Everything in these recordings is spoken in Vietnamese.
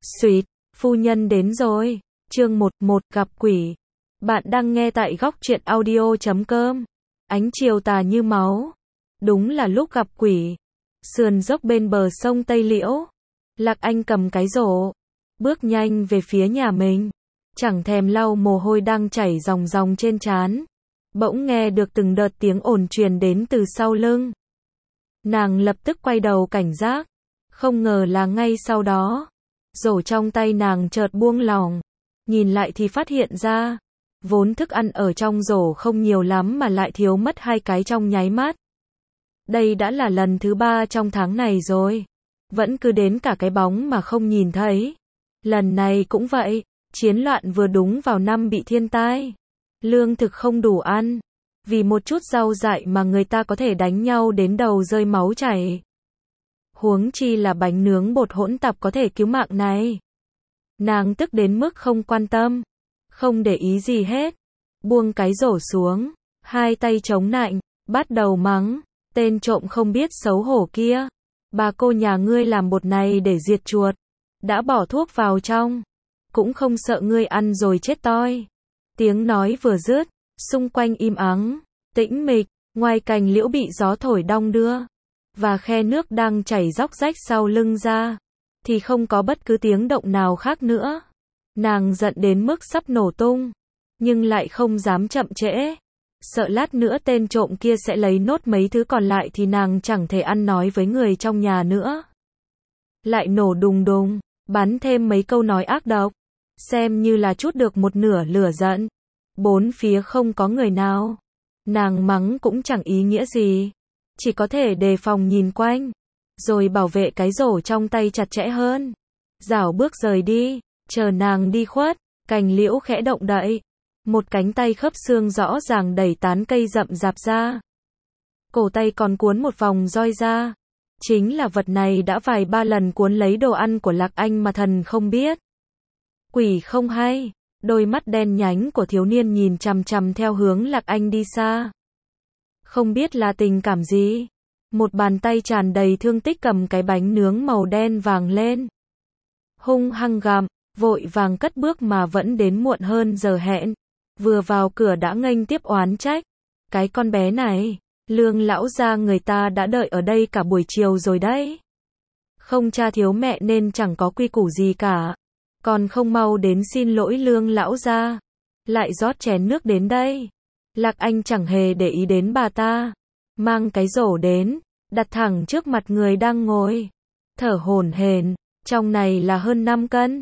Xuyệt, phu nhân đến rồi. Chương 11 gặp quỷ. Bạn đang nghe tại góc truyện audio.com. Ánh chiều tà như máu. Đúng là lúc gặp quỷ. Sườn dốc bên bờ sông Tây Liễu. Lạc Anh cầm cái rổ, bước nhanh về phía nhà mình. Chẳng thèm lau mồ hôi đang chảy ròng ròng trên trán. Bỗng nghe được từng đợt tiếng ồn truyền đến từ sau lưng. Nàng lập tức quay đầu cảnh giác. Không ngờ là ngay sau đó, rổ trong tay nàng chợt buông lỏng. Nhìn lại thì phát hiện ra, vốn thức ăn ở trong rổ không nhiều lắm mà lại thiếu mất 2 cái trong nháy mắt. Đây đã là lần thứ 3 trong tháng này rồi. Vẫn cứ đến cả cái bóng mà không nhìn thấy. Lần này cũng vậy, chiến loạn vừa đúng vào năm bị thiên tai. Lương thực không đủ ăn. Vì một chút rau dại mà người ta có thể đánh nhau đến đầu rơi máu chảy. Huống chi là bánh nướng bột hỗn tạp có thể cứu mạng này. Nàng tức đến mức không quan tâm, không để ý gì hết. Buông cái rổ xuống, hai tay chống nạnh, bắt đầu mắng. Tên trộm không biết xấu hổ kia. Bà cô nhà ngươi làm bột này để diệt chuột. Đã bỏ thuốc vào trong. Cũng không sợ ngươi ăn rồi chết toi. Tiếng nói vừa dứt, xung quanh im ắng, tĩnh mịch, ngoài cành liễu bị gió thổi đong đưa. Và khe nước đang chảy róc rách sau lưng ra. Thì không có bất cứ tiếng động nào khác nữa. Nàng giận đến mức sắp nổ tung. Nhưng lại không dám chậm trễ. Sợ lát nữa tên trộm kia sẽ lấy nốt mấy thứ còn lại thì nàng chẳng thể ăn nói với người trong nhà nữa. Lại nổ đùng đùng, bắn thêm mấy câu nói ác độc. Xem như là trút được một nửa lửa giận. Bốn phía không có người nào. Nàng mắng cũng chẳng ý nghĩa gì. Chỉ có thể đề phòng nhìn quanh. Rồi bảo vệ cái rổ trong tay chặt chẽ hơn. Rảo bước rời đi. Chờ nàng đi khuất. Cành liễu khẽ động đậy. Một cánh tay khớp xương rõ ràng đẩy tán cây rậm rạp ra. Cổ tay còn cuốn một vòng roi ra. Chính là vật này đã vài ba lần cuốn lấy đồ ăn của Lạc Anh mà thần không biết. Quỷ không hay. Đôi mắt đen nhánh của thiếu niên nhìn chằm chằm theo hướng Lạc Anh đi xa. Không biết là tình cảm gì. Một bàn tay tràn đầy thương tích cầm cái bánh nướng màu đen vàng lên. Hung hăng gặm, vội vàng cất bước mà vẫn đến muộn hơn giờ hẹn. Vừa vào cửa đã nghênh tiếp oán trách. Cái con bé này, Lương lão gia người ta đã đợi ở đây cả buổi chiều rồi đấy. Không cha thiếu mẹ nên chẳng có quy củ gì cả. Còn không mau đến xin lỗi Lương lão gia. Lại rót chén nước đến đây. Lạc Anh chẳng hề để ý đến bà ta. Mang cái rổ đến, đặt thẳng trước mặt người đang ngồi. Thở hổn hển, trong này là hơn 5 cân.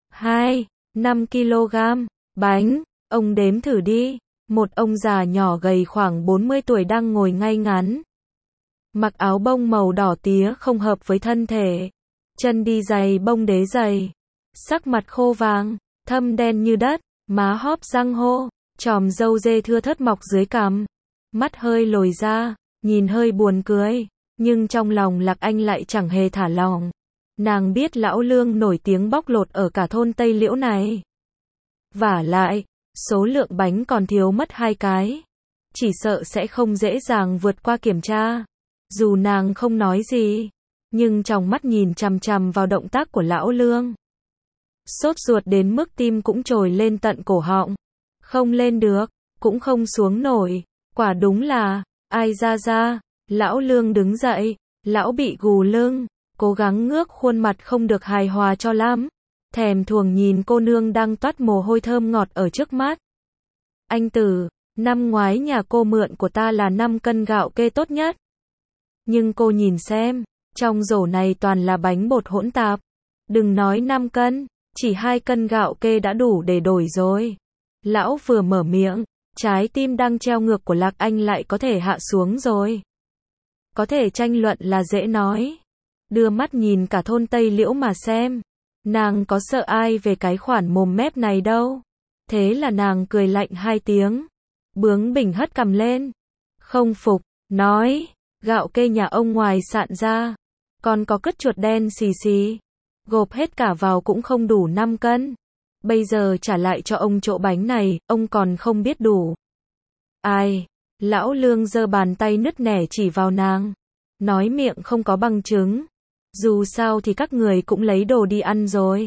5 kg. Bánh, ông đếm thử đi. Một ông già nhỏ gầy khoảng 40 tuổi đang ngồi ngay ngắn. Mặc áo bông màu đỏ tía không hợp với thân thể. Chân đi giày bông đế giày. Sắc mặt khô vàng, thâm đen như đất, má hóp răng hô, chòm râu dê thưa thớt mọc dưới cằm. Mắt hơi lồi ra, nhìn hơi buồn cười, nhưng trong lòng Lạc Anh lại chẳng hề thả lỏng. Nàng biết lão Lương nổi tiếng bóc lột ở cả thôn Tây Liễu này. Vả lại, số lượng bánh còn thiếu mất 2 cái. Chỉ sợ sẽ không dễ dàng vượt qua kiểm tra. Dù nàng không nói gì, nhưng trong mắt nhìn chằm chằm vào động tác của lão Lương. Sốt ruột đến mức tim cũng trồi lên tận cổ họng. Không lên được, cũng không xuống nổi. Quả đúng là, ai ra. Lão Lương đứng dậy, lão bị gù lưng, cố gắng ngước khuôn mặt không được hài hòa cho lắm. Thèm thuồng nhìn cô nương đang toát mồ hôi thơm ngọt ở trước mắt. Anh Tử, năm ngoái nhà cô mượn của ta là 5 cân gạo kê tốt nhất. Nhưng cô nhìn xem, trong rổ này toàn là bánh bột hỗn tạp. Đừng nói 5 cân, chỉ 2 cân gạo kê đã đủ để đổi rồi. Lão vừa mở miệng, trái tim đang treo ngược của Lạc Anh lại có thể hạ xuống rồi. Có thể tranh luận là dễ nói. Đưa mắt nhìn cả thôn Tây Liễu mà xem. Nàng có sợ ai về cái khoản mồm mép này đâu. Thế là nàng cười lạnh 2 tiếng. Bướng bỉnh hất cằm lên. Không phục, nói. Gạo kê nhà ông ngoài sạn ra. Còn có cứt chuột đen xì xì. Gộp hết cả vào cũng không đủ 5 cân. Bây giờ trả lại cho ông chỗ bánh này, ông còn không biết đủ. Ai? Lão Lương giơ bàn tay nứt nẻ chỉ vào nàng. Nói miệng không có bằng chứng. Dù sao thì các người cũng lấy đồ đi ăn rồi.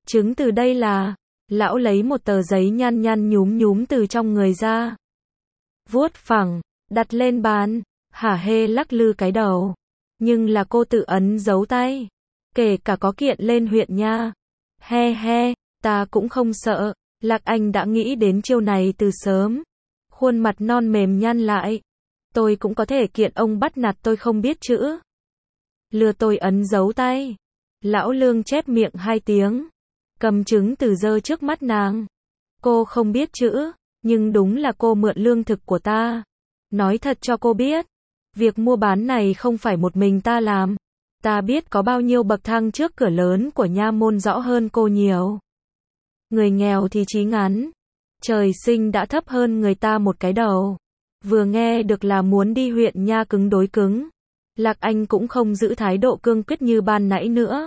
Chứng từ đây là, lão lấy một tờ giấy nhăn nhăn nhúm nhúm từ trong người ra. Vuốt phẳng, đặt lên bàn, hả hê lắc lư cái đầu. Nhưng là cô tự ấn dấu tay. Kể cả có kiện lên huyện nha. He he, ta cũng không sợ. Lạc Anh đã nghĩ đến chiêu này từ sớm. Khuôn mặt non mềm nhăn lại. Tôi cũng có thể kiện ông bắt nạt tôi không biết chữ. Lừa tôi ấn dấu tay. Lão Lương chép miệng 2 tiếng. Cầm chứng từ giơ trước mắt nàng. Cô không biết chữ, nhưng đúng là cô mượn lương thực của ta. Nói thật cho cô biết. Việc mua bán này không phải một mình ta làm. Ta biết có bao nhiêu bậc thang trước cửa lớn của nha môn rõ hơn cô nhiều. Người nghèo thì chí ngắn. Trời sinh đã thấp hơn người ta một cái đầu. Vừa nghe được là muốn đi huyện nha cứng đối cứng. Lạc Anh cũng không giữ thái độ cương quyết như ban nãy nữa.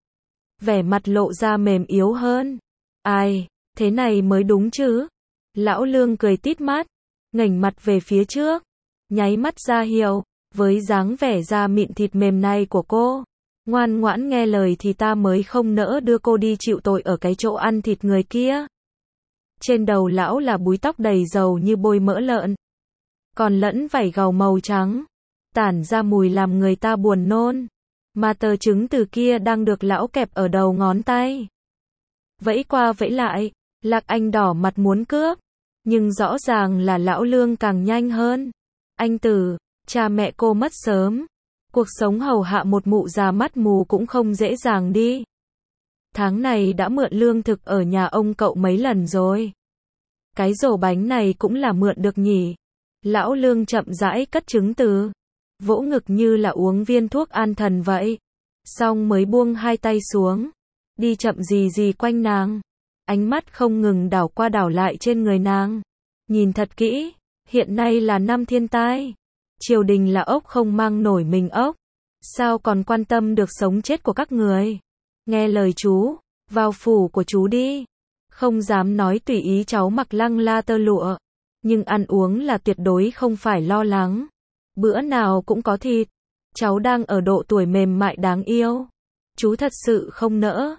Vẻ mặt lộ ra mềm yếu hơn. Ai, thế này mới đúng chứ. Lão Lương cười tít mắt, ngẩng mặt về phía trước, nháy mắt ra hiệu, với dáng vẻ da mịn thịt mềm này của cô. Ngoan ngoãn nghe lời thì ta mới không nỡ đưa cô đi chịu tội ở cái chỗ ăn thịt người kia. Trên đầu lão là búi tóc đầy dầu như bôi mỡ lợn. Còn lẫn vảy gầu màu trắng. Tản ra mùi làm người ta buồn nôn. Mà tờ chứng từ kia đang được lão kẹp ở đầu ngón tay. Vẫy qua vẫy lại, Lạc Anh đỏ mặt muốn cướp. Nhưng rõ ràng là lão Lương càng nhanh hơn. Anh Tử, cha mẹ cô mất sớm. Cuộc sống hầu hạ một mụ già mắt mù cũng không dễ dàng đi. Tháng này đã mượn lương thực ở nhà ông cậu mấy lần rồi. Cái rổ bánh này cũng là mượn được nhỉ. Lão Lương chậm rãi cất chứng từ. Vỗ ngực như là uống viên thuốc an thần vậy. Xong mới buông 2 tay xuống. Đi chậm gì gì quanh nàng. Ánh mắt không ngừng đảo qua đảo lại trên người nàng. Nhìn thật kỹ, hiện nay là năm thiên tai. Triều đình là ốc không mang nổi mình ốc. Sao còn quan tâm được sống chết của các người? Nghe lời chú, vào phủ của chú đi. Không dám nói tùy ý cháu mặc lăng la tơ lụa. Nhưng ăn uống là tuyệt đối không phải lo lắng. Bữa nào cũng có thịt. Cháu đang ở độ tuổi mềm mại đáng yêu. Chú thật sự không nỡ.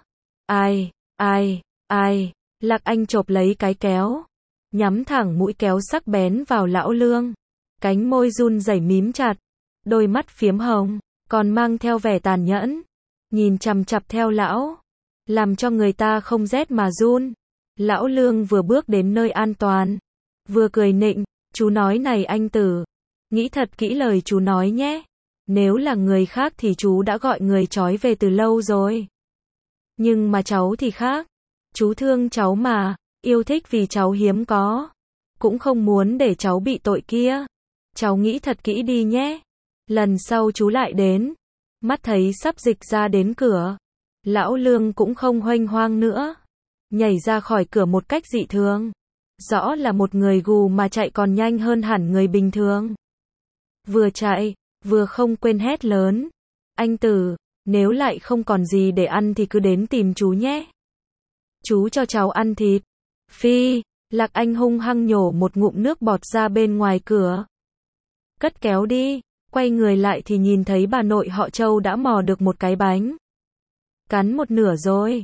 Ai. Lạc Anh chộp lấy cái kéo. Nhắm thẳng mũi kéo sắc bén vào lão Lương. Cánh môi run rẩy mím chặt. Đôi mắt phiếm hồng, còn mang theo vẻ tàn nhẫn. Nhìn chằm chằm theo lão. Làm cho người ta không rét mà run. Lão Lương vừa bước đến nơi an toàn. Vừa cười nịnh, chú nói này anh Tử. Nghĩ thật kỹ lời chú nói nhé. Nếu là người khác thì chú đã gọi người trói về từ lâu rồi. Nhưng mà cháu thì khác. Chú thương cháu mà, yêu thích vì cháu hiếm có. Cũng không muốn để cháu bị tội kia. Cháu nghĩ thật kỹ đi nhé. Lần sau chú lại đến. Mắt thấy sắp dịch ra đến cửa. Lão Lương cũng không huênh hoang nữa. Nhảy ra khỏi cửa một cách dị thường. Rõ là một người gù mà chạy còn nhanh hơn hẳn người bình thường. Vừa chạy, vừa không quên hét lớn. Anh Tử, nếu lại không còn gì để ăn thì cứ đến tìm chú nhé. Chú cho cháu ăn thịt. Phi, Lạc Anh hung hăng nhổ một ngụm nước bọt ra bên ngoài cửa. Cất kéo đi, quay người lại thì nhìn thấy bà nội họ Châu đã mò được một cái bánh. Cắn một nửa rồi,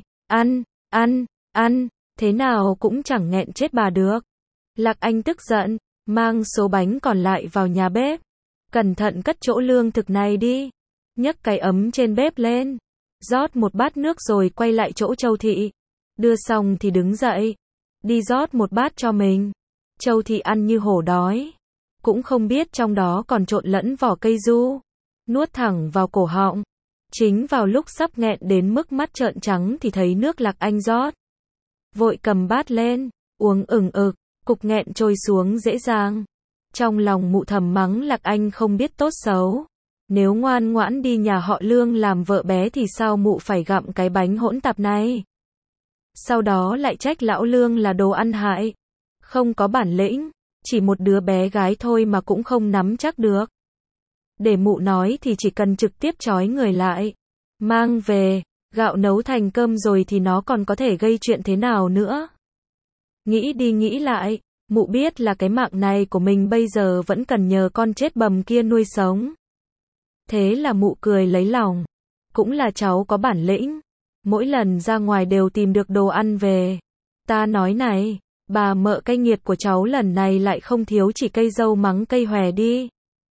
ăn, thế nào cũng chẳng nghẹn chết bà được. Lạc Anh tức giận, mang số bánh còn lại vào nhà bếp. Cẩn thận cất chỗ lương thực này đi. Nhấc cái ấm trên bếp lên. Rót một bát nước rồi quay lại chỗ Châu Thị. Đưa xong thì đứng dậy. Đi rót một bát cho mình. Châu Thị ăn như hổ đói. Cũng không biết trong đó còn trộn lẫn vỏ cây du. Nuốt thẳng vào cổ họng. Chính vào lúc sắp nghẹn đến mức mắt trợn trắng thì thấy nước Lạc Anh rót. Vội cầm bát lên, uống ửng ực, cục nghẹn trôi xuống dễ dàng. Trong lòng mụ thầm mắng Lạc Anh không biết tốt xấu. Nếu ngoan ngoãn đi nhà họ Lương làm vợ bé thì sao mụ phải gặm cái bánh hỗn tạp này. Sau đó lại trách lão Lương là đồ ăn hại. Không có bản lĩnh, chỉ một đứa bé gái thôi mà cũng không nắm chắc được. Để mụ nói thì chỉ cần trực tiếp trói người lại. Mang về, gạo nấu thành cơm rồi thì nó còn có thể gây chuyện thế nào nữa. Nghĩ đi nghĩ lại, mụ biết là cái mạng này của mình bây giờ vẫn cần nhờ con chết bầm kia nuôi sống. Thế là mụ cười lấy lòng. Cũng là cháu có bản lĩnh. mỗi lần ra ngoài đều tìm được đồ ăn về. Ta nói này, bà mợ cay nghiệt của cháu lần này lại không thiếu chỉ cây dâu mắng cây hòe đi.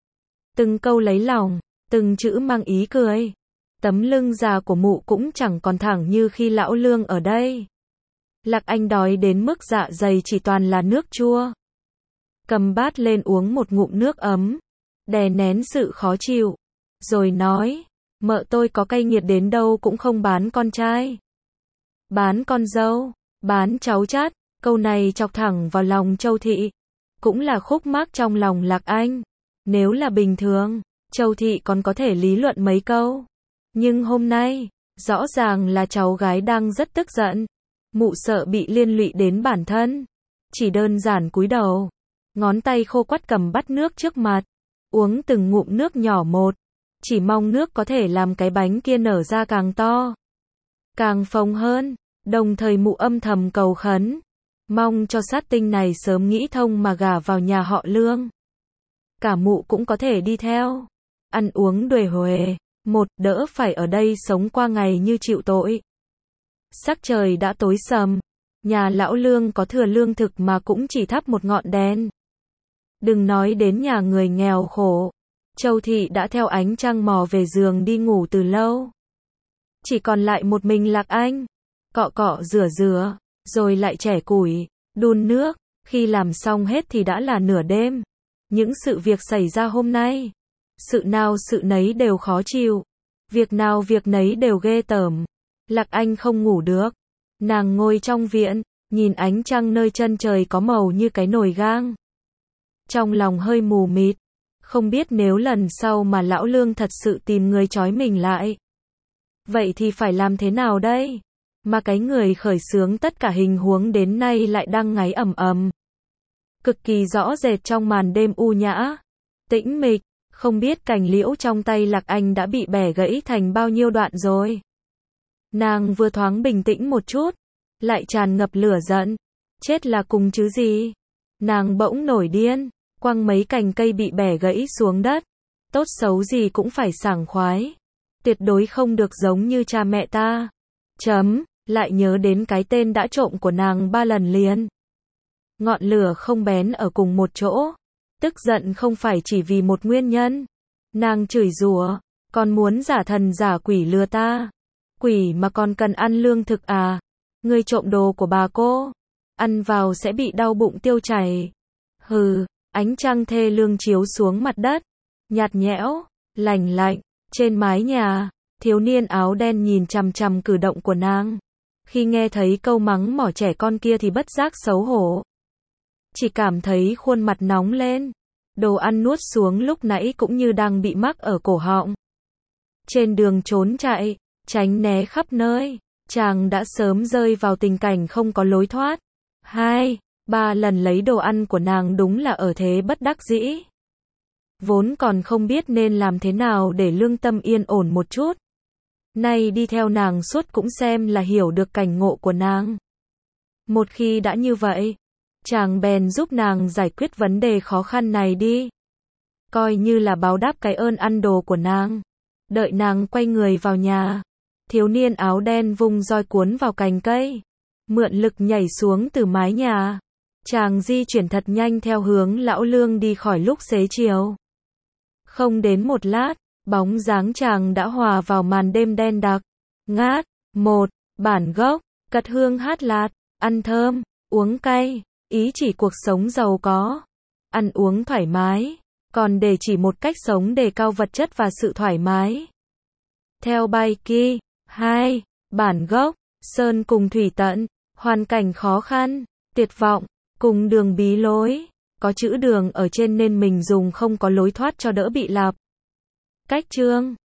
Từng câu lấy lòng, từng chữ mang ý cười. Tấm lưng già của mụ cũng chẳng còn thẳng như khi lão Lương ở đây. Lạc Anh đói đến mức dạ dày chỉ toàn là nước chua. Cầm bát lên uống một ngụm nước ấm, đè nén sự khó chịu, rồi nói, mợ tôi có cay nghiệt đến đâu cũng không bán con trai. Bán con dâu, bán cháu chát, câu này chọc thẳng vào lòng Châu Thị. Cũng là khúc mắc trong lòng Lạc Anh. Nếu là bình thường, Châu Thị còn có thể lý luận mấy câu. Nhưng hôm nay, rõ ràng là cháu gái đang rất tức giận. Mụ sợ bị liên lụy đến bản thân. Chỉ đơn giản cúi đầu, ngón tay khô quắt cầm bát nước trước mặt, uống từng ngụm nước nhỏ một. Chỉ mong nước có thể làm cái bánh kia nở ra càng to, càng phồng hơn. Đồng thời mụ âm thầm cầu khấn, mong cho sát tinh này sớm nghĩ thông mà gả vào nhà họ Lương. Cả mụ cũng có thể đi theo, ăn uống xuề xuề, một đỡ phải ở đây sống qua ngày như chịu tội. Sắc trời đã tối sầm, nhà lão Lương có thừa lương thực mà cũng chỉ thắp một ngọn đèn. Đừng nói đến nhà người nghèo khổ, Châu Thị đã theo ánh trăng mò về giường đi ngủ từ lâu. Chỉ còn lại một mình Lạc Anh, cọ cọ rửa rửa, rồi lại chẻ củi, đun nước. Khi làm xong hết thì đã là nửa đêm. Những sự việc xảy ra hôm nay, sự nào sự nấy đều khó chịu, việc nào việc nấy đều ghê tởm. Lạc Anh không ngủ được. Nàng ngồi trong viện, nhìn ánh trăng nơi chân trời có màu như cái nồi gang. Trong lòng hơi mù mịt, không biết nếu lần sau mà lão Lương thật sự tìm người trói mình lại, vậy thì phải làm thế nào đây? Mà cái người khởi xướng tất cả hình huống đến nay lại đang ngáy ầm ầm. Cực kỳ rõ rệt trong màn đêm u nhã, tĩnh mịch, không biết cành liễu trong tay Lạc Anh đã bị bẻ gãy thành bao nhiêu đoạn rồi. Nàng vừa thoáng bình tĩnh một chút, lại tràn ngập lửa giận. Chết là cùng chứ gì? Nàng bỗng nổi điên, quăng mấy cành cây bị bẻ gãy xuống đất. Tốt xấu gì cũng phải sảng khoái. Tuyệt đối không được giống như cha mẹ ta. Lại nhớ đến cái tên đã trộm của nàng 3 lần liền. Ngọn lửa không bén ở cùng một chỗ. Tức giận không phải chỉ vì một nguyên nhân. Nàng chửi rủa, còn muốn giả thần giả quỷ lừa ta. Quỷ mà còn cần ăn lương thực à? Ngươi trộm đồ của bà cô, ăn vào sẽ bị đau bụng tiêu chảy. Hừ, ánh trăng thê lương chiếu xuống mặt đất, nhạt nhẽo, lành lạnh, trên mái nhà, thiếu niên áo đen nhìn chằm chằm cử động của nàng. Khi nghe thấy câu mắng mỏ trẻ con kia thì bất giác xấu hổ. Chỉ cảm thấy khuôn mặt nóng lên, đồ ăn nuốt xuống lúc nãy cũng như đang bị mắc ở cổ họng. Trên đường trốn chạy, tránh né khắp nơi, chàng đã sớm rơi vào tình cảnh không có lối thoát. 2, 3 lần lấy đồ ăn của nàng đúng là ở thế bất đắc dĩ. Vốn còn không biết nên làm thế nào để lương tâm yên ổn một chút. Nay đi theo nàng suốt cũng xem là hiểu được cảnh ngộ của nàng. Một khi đã như vậy, chàng bèn giúp nàng giải quyết vấn đề khó khăn này đi. Coi như là báo đáp cái ơn ăn đồ của nàng. Đợi nàng quay người vào nhà, thiếu niên áo đen vung roi cuốn vào cành cây, mượn lực nhảy xuống từ mái nhà. Chàng di chuyển thật nhanh theo hướng lão Lương đi khỏi lúc xế chiều. Không đến một lát, bóng dáng chàng đã hòa vào màn đêm đen đặc. Ngát, một, bản gốc, cật hương hát lạt, ăn thơm, uống cay, ý chỉ cuộc sống giàu có, ăn uống thoải mái, còn để chỉ một cách sống đề cao vật chất và sự thoải mái. Theo bài kia, 2, bản gốc, sơn cùng thủy tận, hoàn cảnh khó khăn, tuyệt vọng, cùng đường bí lối, có chữ đường ở trên nên mình dùng không có lối thoát cho đỡ bị lặp. Cách chương